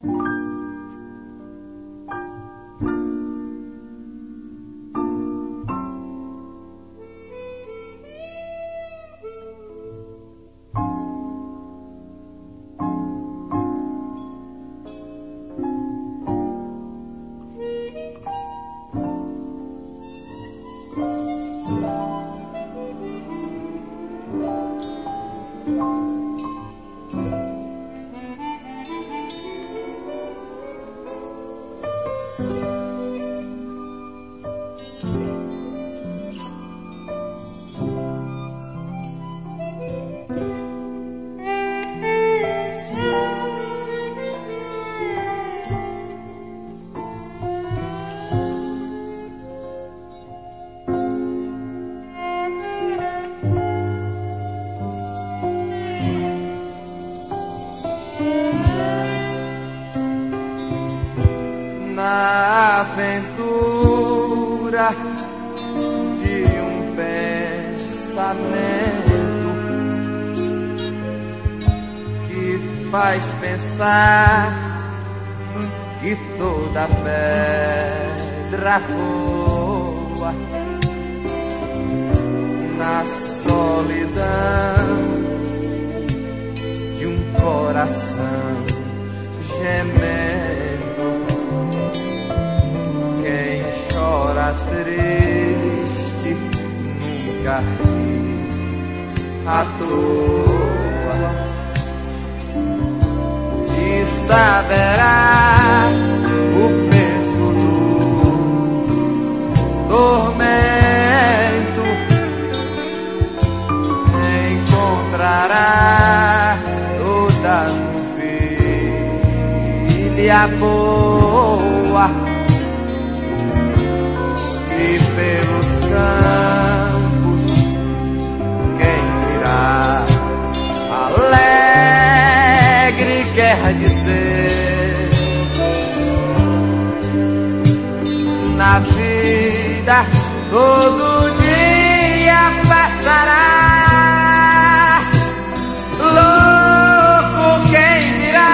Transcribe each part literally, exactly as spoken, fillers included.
Na aventura de um pensamento que faz pensar que toda pedra voa na solidão de um coração gemendo. Triste, nunca ri à toa, e saberá o peso do tormento, encontrará toda novilha boa. E pelos campos quem virá alegre quer dizer, na vida todo dia passará, louco quem virá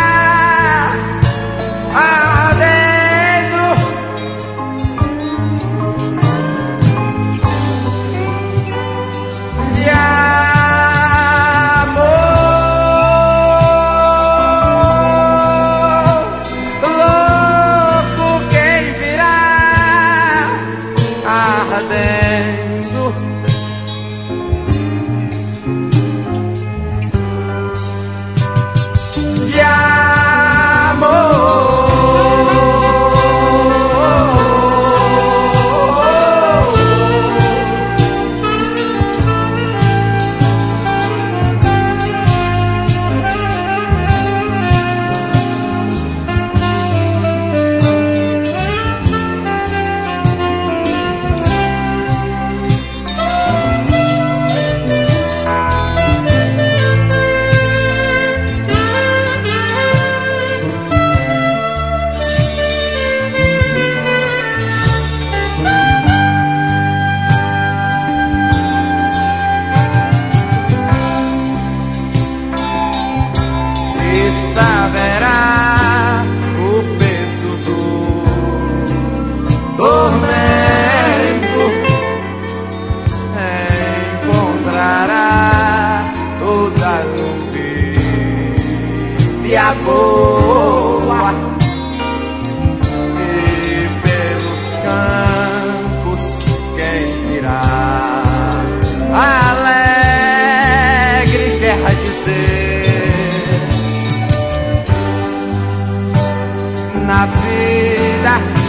saberá o peso do tormento, encontrará toda novilha boa, e pelos campos quem virá alegre quer dizer, na vida